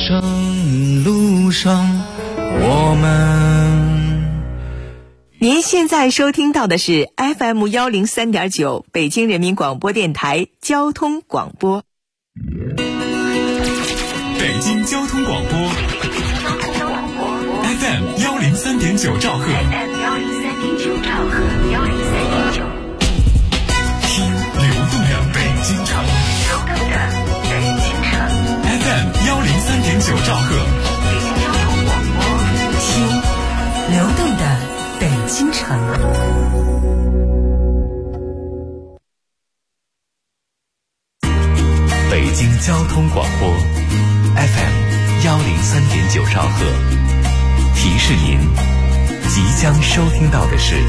生路上我们。 您现在收听到的是 FM103.9 北京人民广播电台交通广播。 北京交通广播 FM103.9 兆赫，听流动的北京城FM103.9 兆赫， 北京交通广播，听流动的北京城。 北京交通广播 FM103.9 兆赫，提示您即将收听到的是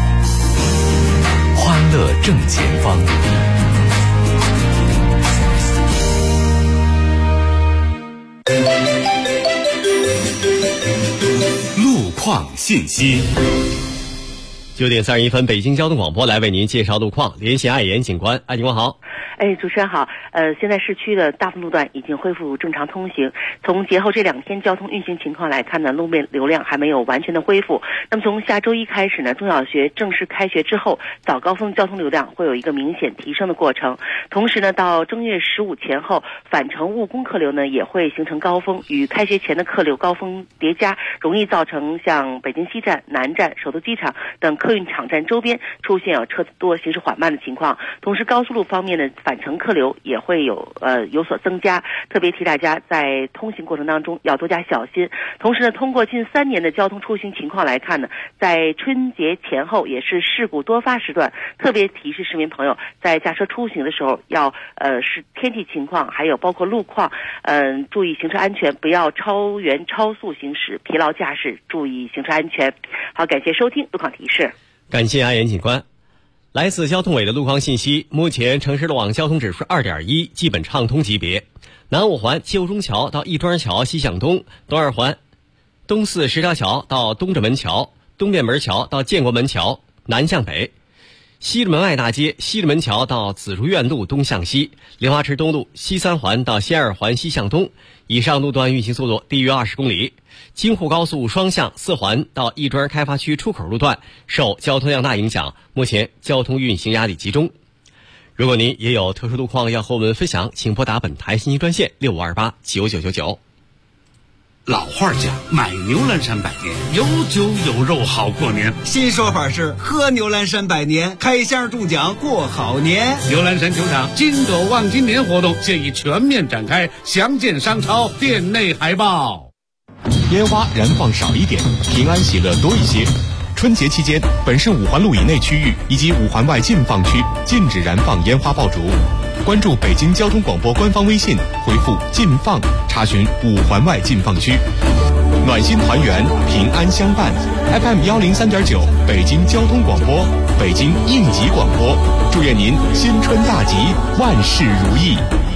欢乐正前方。路况信息。 9点31分，北京交通广播来为您介绍路况，连线爱言警官。爱警官好。 主持人好。现在市区的大部分路段已经恢复正常通行。从节后这2天交通运行情况来看呢，路面流量还没有完全的恢复。那么从下周一开始呢，中小学正式开学之后，早高峰交通流量会有一个明显提升的过程。同时呢，到正月15前后，返程务工客流呢也会形成高峰，与开学前的客流高峰叠加，容易造成像北京西站、南站、首都机场等客运场站周边出现车多、行驶缓慢的情况。同时，高速路方面的返程客流也会有所增加，特别提大家在通行过程当中要多加小心。同时呢，通过近3年的交通出行情况来看呢，在春节前后也是事故多发时段，特别提示市民朋友在驾车出行的时候要是天气情况还有包括路况，注意行车安全，不要超员超速行驶、疲劳驾驶，注意行车安全。好，感谢收听路况提示。 感谢爱言警官。来自交通委的路况信息，目前城市路网交通指数 2.1， 基本畅通级别。南5环七侯中桥到亦庄桥西向东，东2环东4石条桥到东直门桥，东便门桥到建国门桥南向北，西直门外大街西直门桥到紫竹院路东向西，莲花池东路西3环到西2环西向东，以上路段运行速度低于20公里。京沪高速双向4环到亦庄开发区出口路段受交通量大影响，目前交通运行压力集中。如果您也有特殊路况要和我们分享，请拨打本台信息专线65289999。 老话讲，买牛栏山百年，有酒有肉好过年。 新说法是喝牛栏山百年，开箱中奖过好年。 牛栏山球场金斗望今年活动现已全面展开，详见商超店内海报。 烟花燃放少一点，平安喜乐多一些。春节期间，本市5环路以内区域以及5环外禁放区禁止燃放烟花爆竹。关注北京交通广播官方微信，回复禁放查询5环外禁放区。暖心团圆，平安相伴。 FM103.9 北京交通广播，北京应急广播，祝愿您新春大吉，万事如意。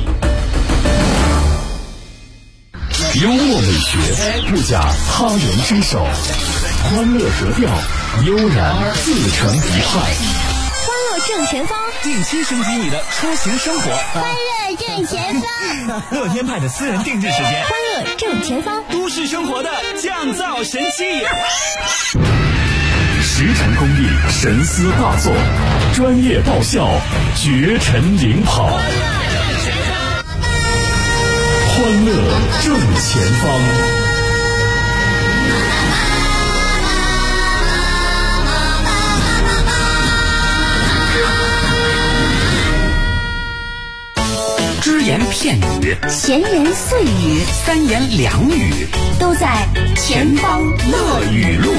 幽默美学不假他人之手，欢乐格调，悠然自成一派。 欢乐正前方， 定期升级你的出行生活。 欢乐正前方， 乐天派的私人定制时间。 欢乐正前方， 都市生活的降噪神器。 实战功力神思大作，专业爆笑绝尘领跑。欢乐正前方。 只言片语， 闲言碎语， 三言两语， 都在前方乐语录。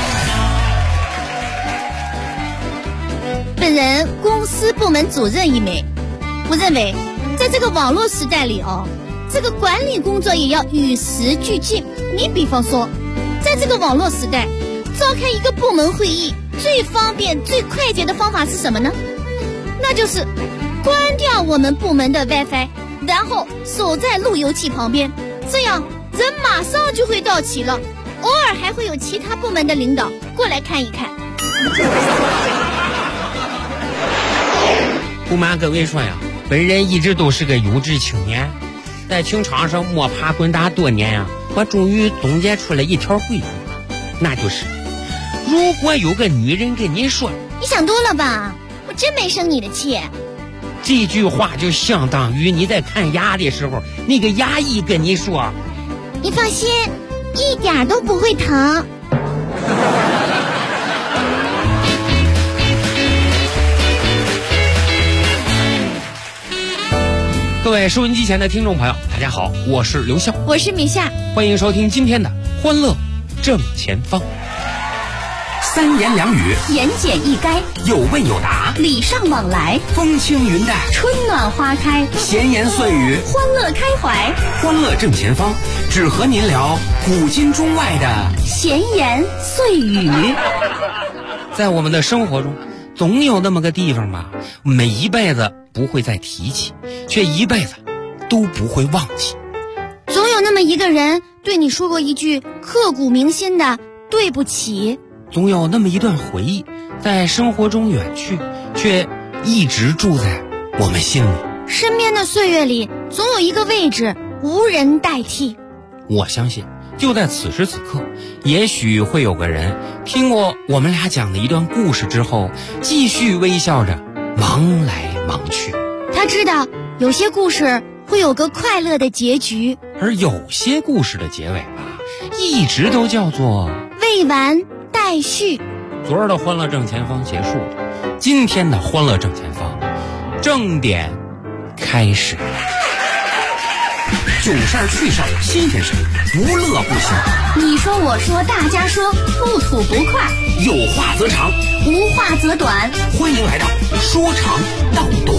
本人公司部门主任一枚，我认为在这个网络时代里这个管理工作也要与时俱进。你比方说，在这个网络时代，召开一个部门会议最方便最快捷的方法是什么呢？那就是关掉我们部门的 WiFi， 然后守在路由器旁边，这样人马上就会到齐了。偶尔还会有其他部门的领导过来看一看。 不瞒各位说呀，本人一直都是个优质青年， 在情场上摸爬滚打多年呀，我终于总结出了一条规矩，那就是如果有个女人跟你说， 你想多了吧，我真没生你的气。 这句话就相当于你在看牙的时候，那个牙医跟你说， 你放心，一点都不会疼。 各位收音机前的听众朋友，大家好，我是刘笑， 我是米夏， 欢迎收听今天的欢乐正前方。 三言两语， 言简意赅， 有问有答， 礼尚往来， 风轻云淡， 春暖花开， 闲言碎语， 欢乐开怀。 欢乐正前方，只和您聊古今中外的闲言碎语。 在我们的生活中，总有那么个地方吧，我们一辈子不会再提起，却一辈子都不会忘记。 总有那么一个人对你说过一句刻骨铭心的对不起。 总有那么一段回忆在生活中远去，却一直住在我们心里。 身边的岁月里，总有一个位置无人代替。 我相信就在此时此刻，也许会有个人听过我们俩讲的一段故事之后，继续微笑着忙来忙去。 他知道有些故事会有个快乐的结局， 而有些故事的结尾吧，一直都叫做未完待续。 昨儿的欢乐正前方结束了，今天的欢乐正前方正点开始。 囧事儿趣事儿新鲜事儿，无乐不行。 你说我说大家说，不吐不快， 有话则长， 无话则短。 欢迎来到说长道短。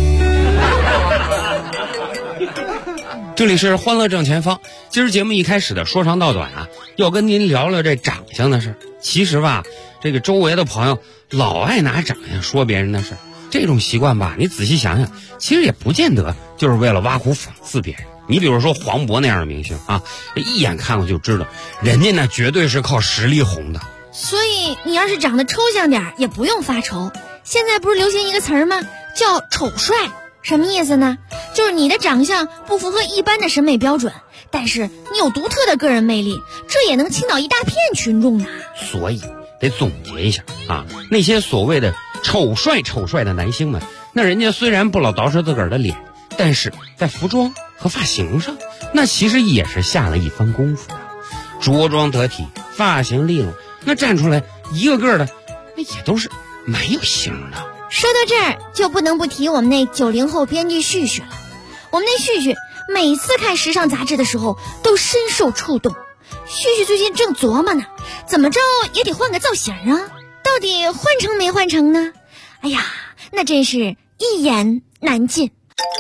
这里是欢乐正前方，今儿节目一开始的说长道短啊，要跟您聊聊这长相的事。其实吧，这个周围的朋友老爱拿长相说别人的事，这种习惯吧，你仔细想想，其实也不见得就是为了挖苦讽刺别人。你比如说黄渤那样的明星啊，一眼看过就知道，人家那绝对是靠实力红的。 所以你要是长得抽象点，也不用发愁。现在不是流行一个词儿吗？叫丑帅。什么意思呢？就是你的长相不符合一般的审美标准，但是你有独特的个人魅力，这也能倾倒一大片群众呢。 所以得总结一下啊，那些所谓的丑帅的男星们，那人家虽然不老捯饬自个儿的脸，但是在服装和发型上，那其实也是下了一番功夫的。着装得体，发型利落，那站出来一个个的，那也都是蛮有型的。 说到这儿，就不能不提我们那90后编剧旭旭了。我们那旭旭每次看时尚杂志的时候都深受触动。旭旭最近正琢磨呢，怎么着也得换个造型啊，到底换成没换成呢？哎呀，那真是一言难尽。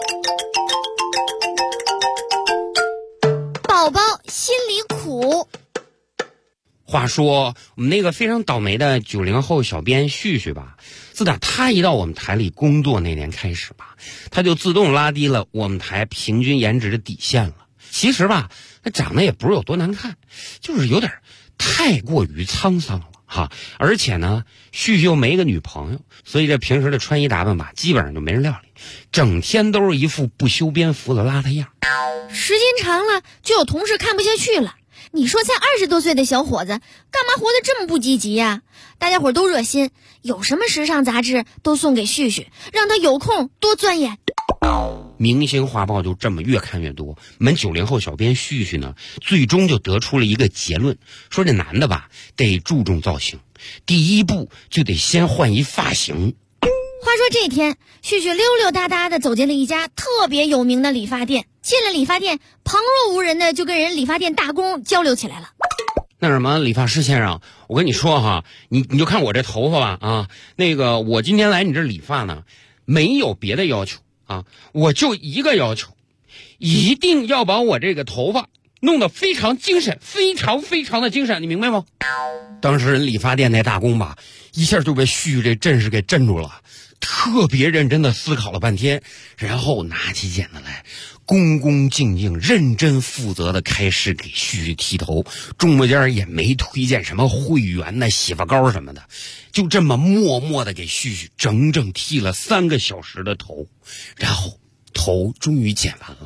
宝宝心里苦。 话说我们那个非常倒霉的90后小编旭旭吧，自打他一到我们台里工作那年开始吧，他就自动拉低了我们台平均颜值的底线了。其实吧，他长得也不是有多难看，就是有点太过于沧桑了哈。而且呢，旭旭又没个女朋友，所以这平时的穿衣打扮吧，基本上就没人料理，整天都是一副不修边幅的邋遢样。 时间长了，就有同事看不下去了。你说才20多岁的小伙子，干嘛活得这么不积极呀？大家伙都热心，有什么时尚杂志都送给旭旭，让他有空多钻研。 明星画报就这么越看越多，我们90后小编旭旭呢，最终就得出了一个结论，说这男的吧，得注重造型，第一步就得先换一发型。 话说这天，旭旭溜溜达达的走进了一家特别有名的理发店。进了理发店，旁若无人的就跟人理发店大工交流起来了。 那什么，理发师先生，我跟你说哈，你就看我这头发吧啊，那个我今天来你这理发呢，没有别的要求啊，我就一个要求，一定要把我这个头发弄得非常精神，非常的精神，你明白吗？当时人理发店那大工吧，一下就被旭这阵势给镇住了，特别认真的思考了半天，然后拿起剪子来，恭恭敬敬、认真负责的开始给旭剃头，中间也没推荐什么会员的洗发膏什么的，就这么默默的给旭整整剃了3个小时的头，然后头终于剪完了。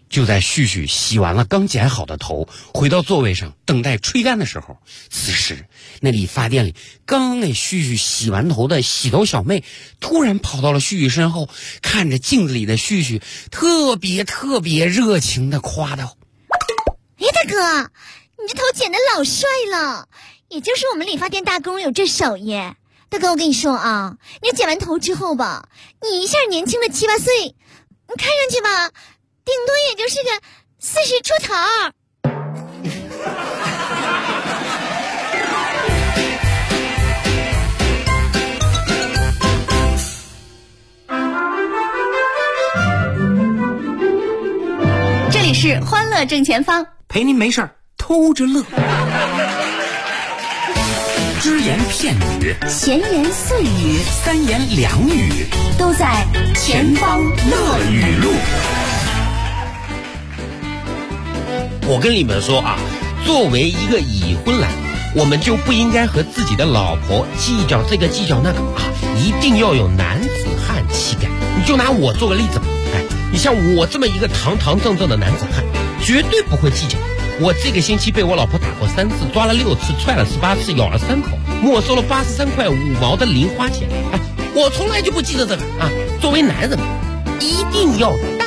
就在旭旭洗完了刚剪好的头，回到座位上等待吹干的时候，此时那理发店里刚给旭旭洗完头的洗头小妹突然跑到了旭旭身后，看着镜子里的旭旭，特别热情的夸道： 哎，大哥，你这头剪得老帅了，也就是我们理发店大工有这手耶。大哥，我跟你说啊，你剪完头之后吧，你一下年轻了7、8岁，你看上去吧，顶多也就是个40出头。 这里是欢乐正前方， 陪您没事儿偷着乐。只言片语， 闲言碎语， 三言两语， 都在前方乐语录。 我跟你们说啊，作为一个已婚男，我们就不应该和自己的老婆计较这个计较那个啊，一定要有男子汉气概。你就拿我做个例子吧，哎，你像我这么一个堂堂正正的男子汉，绝对不会计较。我这个星期被我老婆打过3次，抓了6次，踹了18次，咬了3口，没收了83块5毛的零花钱。哎，我从来就不记得这个啊。作为男人，一定要大。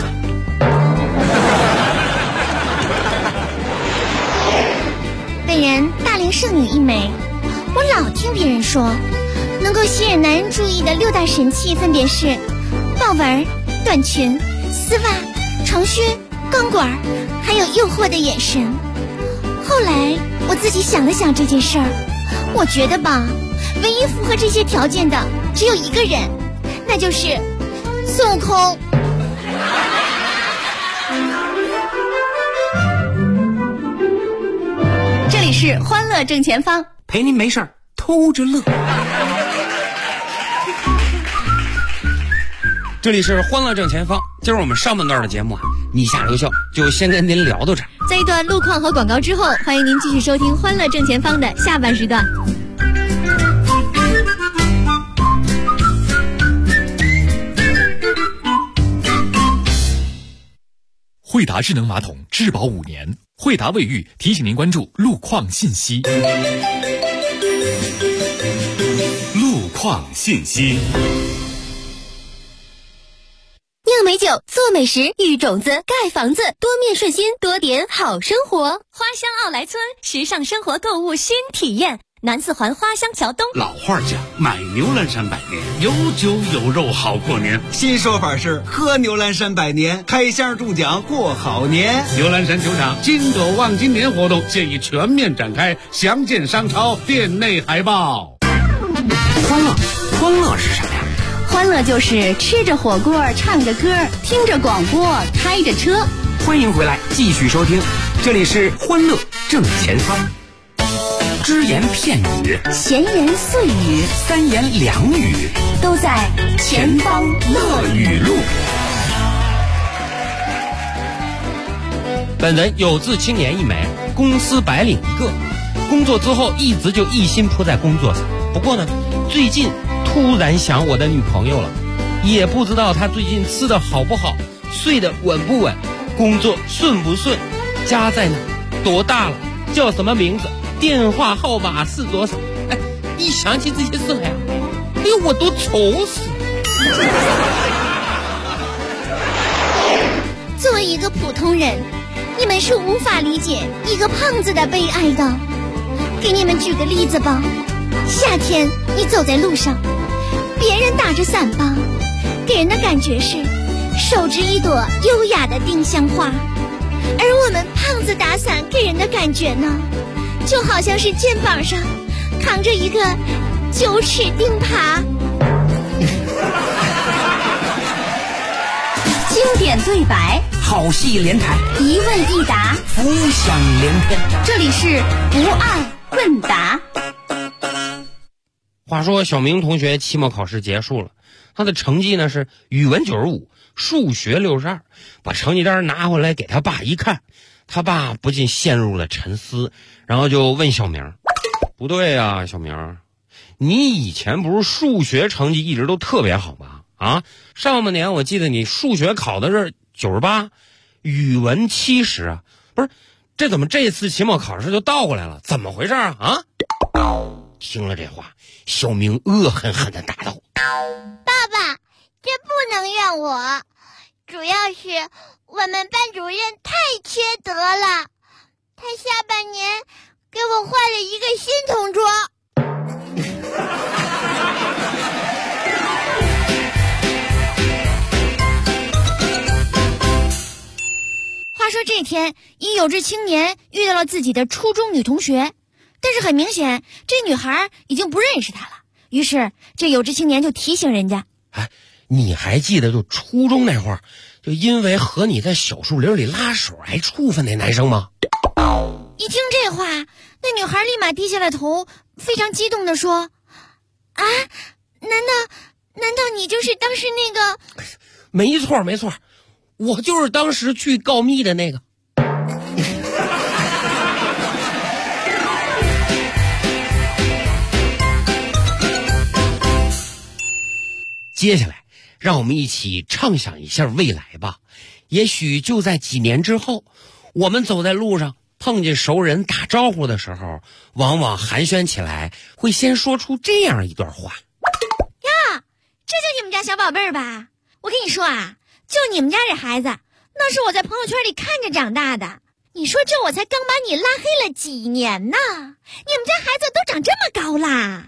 本人大龄剩女一枚，我老听别人说，能够吸引男人注意的6大神器分别是豹纹、短裙、丝袜、长靴、钢管，还有诱惑的眼神。后来我自己想了想这件事儿，我觉得吧，唯一符合这些条件的只有一个人，那就是孙悟空。 这里是欢乐正前方， 陪您没事儿偷着乐。 这里是欢乐正前方，今儿我们上半段的节目啊，你下留校就先跟您聊到这儿。 在一段路况和广告之后，欢迎您继续收听欢乐正前方的下半时段。 惠达智能马桶质保5年，惠达卫浴提醒您关注路况信息。路况信息。 酿美酒，做美食，育种子，盖房子，多面顺心，多点好生活。花乡奥莱村，时尚生活购物新体验。南四环花乡桥东。 老话讲，买牛栏山百年，有酒有肉好过年。 新说法是喝牛栏山百年，开箱中奖过好年。 牛栏山球场金斗望今年活动现已全面展开，详见商超店内海报。 欢乐是啥呀？ 欢乐就是吃着火锅，唱着歌，听着广播，开着车。 欢迎回来，继续收听，这里是欢乐正前方。只言片语， 闲言碎语， 三言两语， 都在前方乐语录。 本人有志青年一枚，公司白领一个，工作之后一直就一心扑在工作上。不过呢，最近突然想我的女朋友了，也不知道她最近吃的好不好，睡得稳不稳，工作顺不顺，家在哪，多大了，叫什么名字，电话号码是多少。哎，一想起这些事来啊，哎呦，我都愁死了。 作为一个普通人，你们是无法理解一个胖子的悲哀的。给你们举个例子吧，夏天你走在路上，别人打着伞帮，给人的感觉是手执一朵优雅的丁香花，而我们胖子打伞给人的感觉呢，就好像是肩膀上扛着一个9齿钉耙。 经典对白， 好戏连台， 一问一答， 浮想联翩。 这里是不二问答。 话说小明同学期末考试结束了，他的成绩呢是语文95，数学62，把成绩单拿回来给他爸一看，他爸不禁陷入了沉思，然后就问小明：不对啊，小明，你以前不是数学成绩一直都特别好吗？啊，上半年我记得你数学考的是98， 语文70啊，不是，这怎么这次期末考试就倒过来了？怎么回事啊？听了这话，小明恶狠狠地答道： 爸爸，这不能怨我，主要是我们班主任太缺德了，他下半年给我换了一个新同桌。话说这天，一有志青年遇到了自己的初中女同学，但是很明显这女孩已经不认识他了。于是这有志青年就提醒人家： 你还记得就初中那会儿，就因为和你在小树林里拉手挨处分那男生吗？ 一听这话，那女孩立马低下了头，非常激动地说：难道你就是当时那个？ 没错，我就是当时去告密的那个。接下来让我们一起畅想一下未来吧。也许就在几年之后，我们走在路上碰见熟人打招呼的时候，往往寒暄起来会先说出这样一段话： 呀，这就你们家小宝贝儿吧？我跟你说啊，就你们家这孩子，那是我在朋友圈里看着长大的。你说这我才刚把你拉黑了几年呢，你们家孩子都长这么高啦。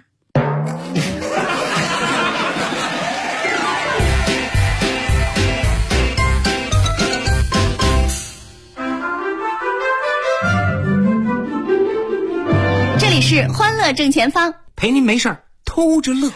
这里是欢乐正前方， 陪您没事儿偷着乐。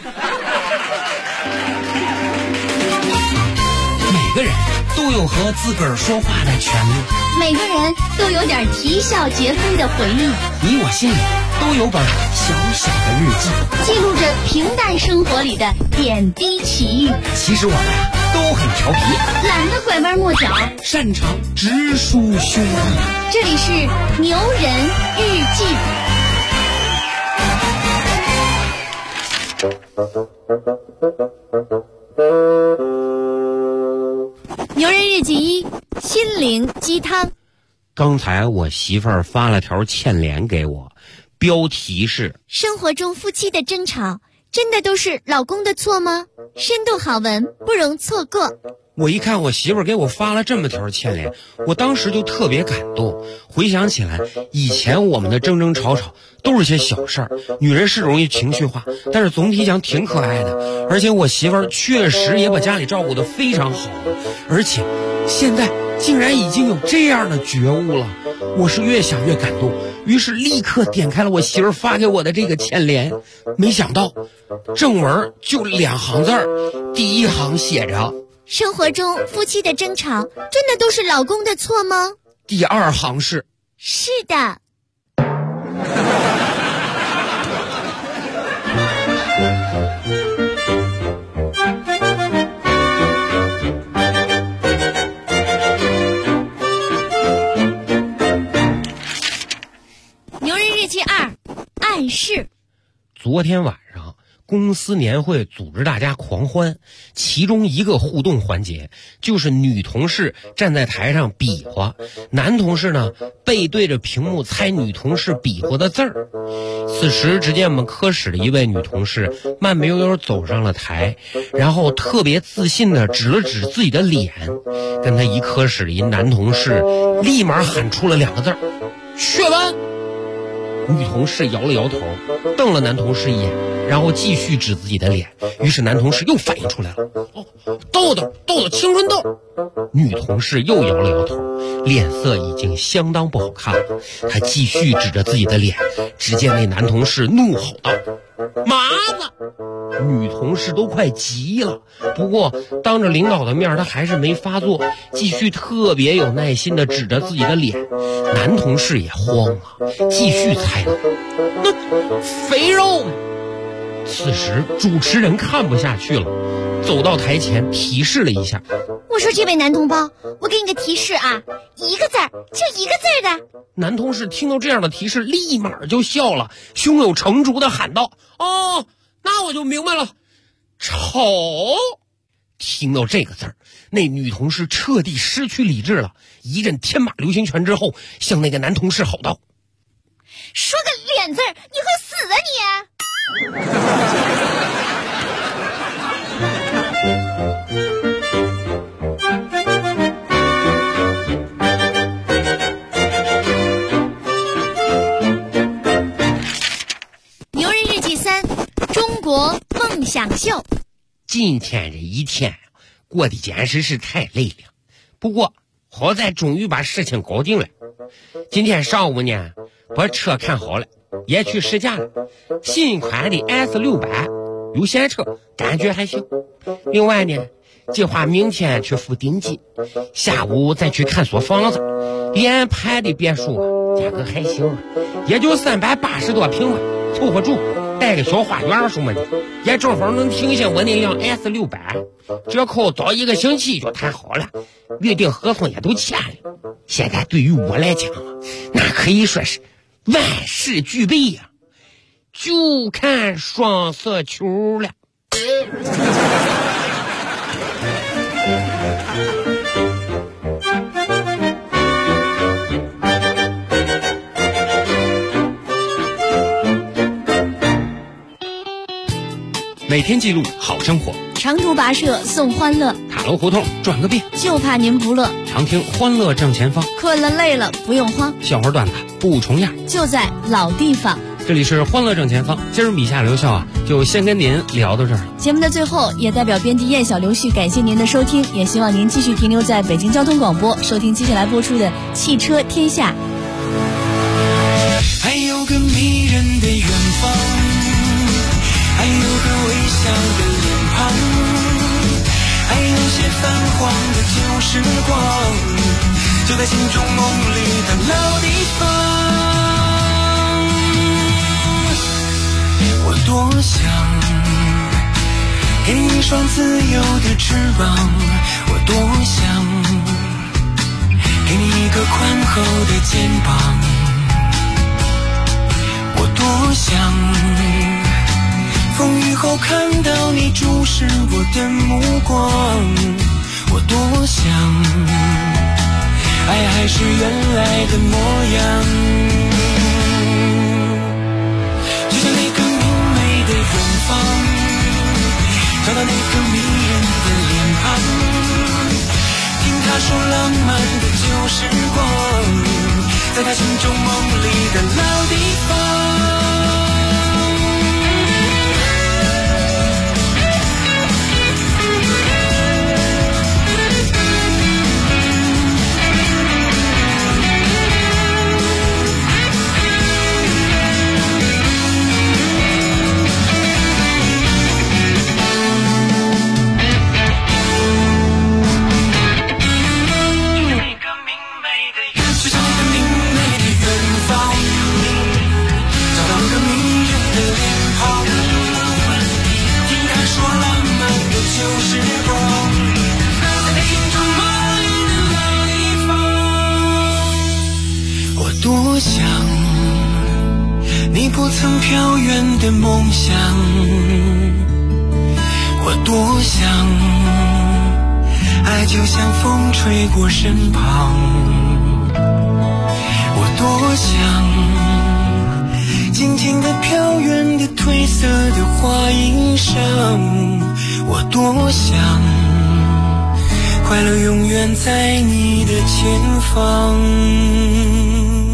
每个人都有和自个儿说话的权利， 每个人都有点啼笑皆非的回忆， 你我心里都有本小小的日记， 记录着平淡生活里的点滴奇遇。 其实我们都很调皮， 懒得拐弯抹角， 擅长直抒胸臆。 这里是牛人日记。牛人日记1：心灵鸡汤。 刚才我媳妇儿发了条欠联给我，标题是： 生活中夫妻的争吵真的都是老公的错吗？深度好文不容错过。 我一看我媳妇儿给我发了这么条欠联，我当时就特别感动。回想起来，以前我们的争争吵吵都是些小事儿，女人是容易情绪化，但是总体讲挺可爱的。而且我媳妇儿确实也把家里照顾得非常好，而且现在竟然已经有这样的觉悟了，我是越想越感动，于是立刻点开了我媳妇儿发给我的这个欠联。没想到正文就2行字儿，第一行写着： 生活中夫妻的争吵真的都是老公的错吗？ 第2行是： 是的。牛人日记2：暗示。 昨天晚上公司年会组织大家狂欢，其中一个互动环节就是女同事站在台上比划，男同事呢背对着屏幕猜女同事比划的字儿。此时只见我们科室的一位女同事慢慢悠悠走上了台，然后特别自信地指了指自己的脸，跟她一科室的一男同事立马喊出了2个字：雀斑。女同事摇了摇头，瞪了男同事一眼，然后继续指自己的脸。于是男同事又反应出来了：痘痘，青春痘。女同事又摇了摇头，脸色已经相当不好看了。她继续指着自己的脸，只见那男同事怒吼道：麻子！女同事都快急了，不过当着领导的面她还是没发作，继续特别有耐心地指着自己的脸。男同事也慌了，继续猜了：肥肉。此时主持人看不下去了，走到台前提示了一下： 我说这位男同胞，我给你个提示啊，一个字儿，就一个字儿的。 男同事听到这样的提示立马就笑了，胸有成竹地喊道：哦，那我就明白了，丑。听到这个字儿，那女同事彻底失去理智了， 一阵天马流星拳之后，向那个男同事吼道：“ 说个脸字儿，你会死啊你！”牛日日记3，中国梦想秀。 今天这一天过得简直是太累了，不过好在终于把事情搞定了。今天上午呢，把车看好了，也去试驾了，新款的 S600有闲车，感觉还行。另外呢，计划明天去付定金，下午再去看所房子，连排的别墅价格还行，也就380多平吧，凑合住，带个小花园什么的，也正好能停下我那辆 S600，折扣早1个星期就谈好了，约定合同也都签了。现在对于我来讲，那可以说是万事俱备呀，就看双色球了。 每天记录好生活， 长途跋涉送欢乐， 塔楼胡同转个遍， 就怕您不乐。 常听欢乐正前方， 困了累了不用慌， 笑话段子不重样， 就在老地方。 这里是欢乐正前方，今儿米夏留校就先跟您聊到这儿。 节目的最后，也代表编辑燕小刘旭感谢您的收听，也希望您继续停留在北京交通广播，收听接下来播出的汽车天下。 还有个迷人的远方，还有个微笑的脸庞，还有些泛黄的旧时光，就在心中梦里的老地方。我多想给你一双自由的翅膀，我多想给你一个宽厚的肩膀，我多想风雨后看到你注视我的目光，我多想爱还是原来的模样，就像那个明媚的远方，找到那个迷人的脸庞，听他说浪漫的旧时光，在他心中梦里的老地方。多想你不曾飘远的梦想，我多想爱就像风吹过身旁，我多想静静地飘远的褪色的花衣裳，我多想快乐永远在你的前方。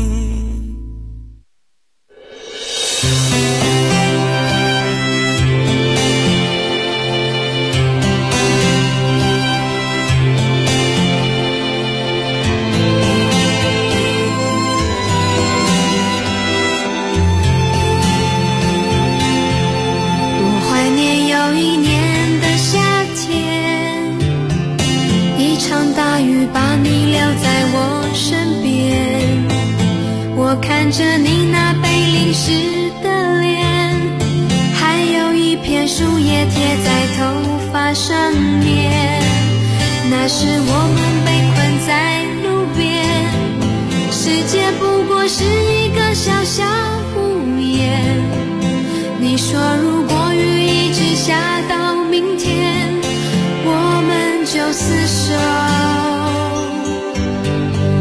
看着你那被淋湿的脸，还有一片树叶贴在头发上面，那时我们被困在路边，世界不过是一个小小屋檐，你说如果雨一直下到明天，我们就厮守，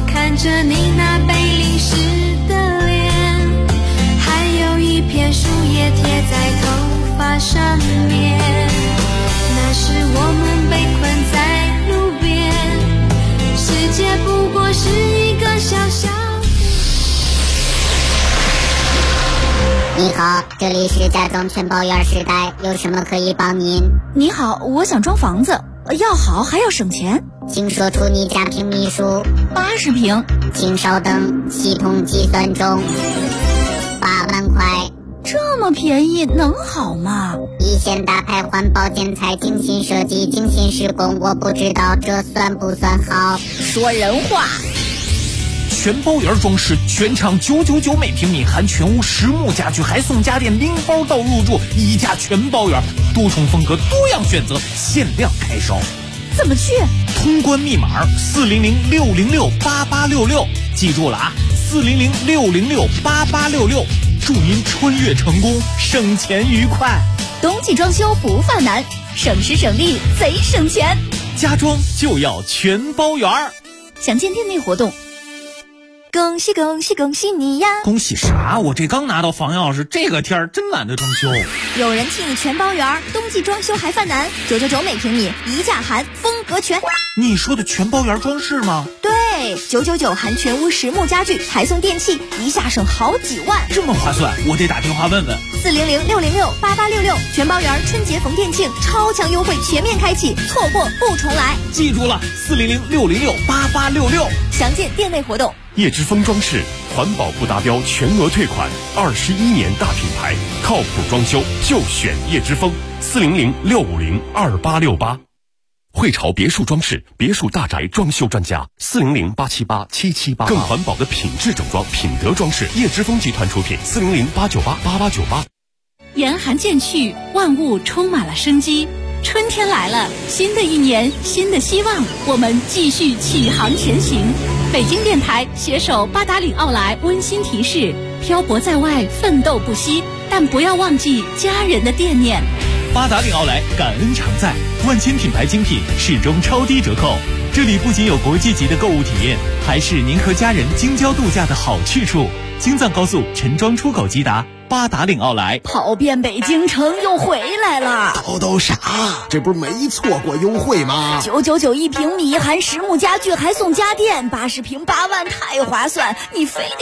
看着你那被淋湿的脸，还有一片树叶贴在头发上面。那时我们被困在路边，世界不过是一个小小。 你好，这里是家装全包圆时代，有什么可以帮您？ 你好，我想装房子，要好还要省钱， 请说出你家平米数。 80平。 请稍等，系统计算中。8万块。 这么便宜能好吗？ 一线大牌环保建材，精心设计，精心施工，我不知道这算不算好。 说人话。 全包圆装饰，全场999每平米，含全屋实木家具，还送家电拎包到入住，一价全包圆，多重风格，多样选择，限量开烧。 怎么去？ 通关密码400-606-8866，记住了啊，400-606-8866，祝您穿越成功，省钱愉快。 冬季装修不犯难，省时省力贼省钱， 家装就要全包圆。 详见店内活动。 恭喜恭喜恭喜你呀！ 恭喜啥？我这刚拿到房钥匙，这个天儿真懒得装修。 有人替你全包圆，冬季装修还犯难，999每平米，一价含风格全。 你说的全包圆装饰吗？ 对，999含全屋实木家具，还送电器，一下省好几万， 这么划算，我得打电话问问。 400-606-8866，全包圆春节逢店庆，超强优惠全面开启，错过不重来。 记住了，400-606-8866， 详见店内活动。 叶之峰装饰环保不达标全额退款，21年大品牌，靠谱装修就选叶之峰。400-650-2868，汇潮别墅装饰，别墅大宅装修专家。400-878-7788，更环保的品质整装，品德装饰，叶之峰集团出品。400-898-8898。 严寒渐去，万物充满了生机。春天来了，新的一年，新的希望，我们继续启航前行。北京电台携手八达岭奥莱温馨提示：漂泊在外，奋斗不息，但不要忘记家人的惦念。 八达岭奥莱感恩常在，万千品牌精品始终超低折扣。这里不仅有国际级的购物体验，还是您和家人京郊度假的好去处。京藏高速陈庄出口即达，八达岭奥莱。 跑遍北京城又回来了。 都傻，这不是没错过优惠吗 ？999一平米，含实木家具，还送家电，80平8万，太划算，你非得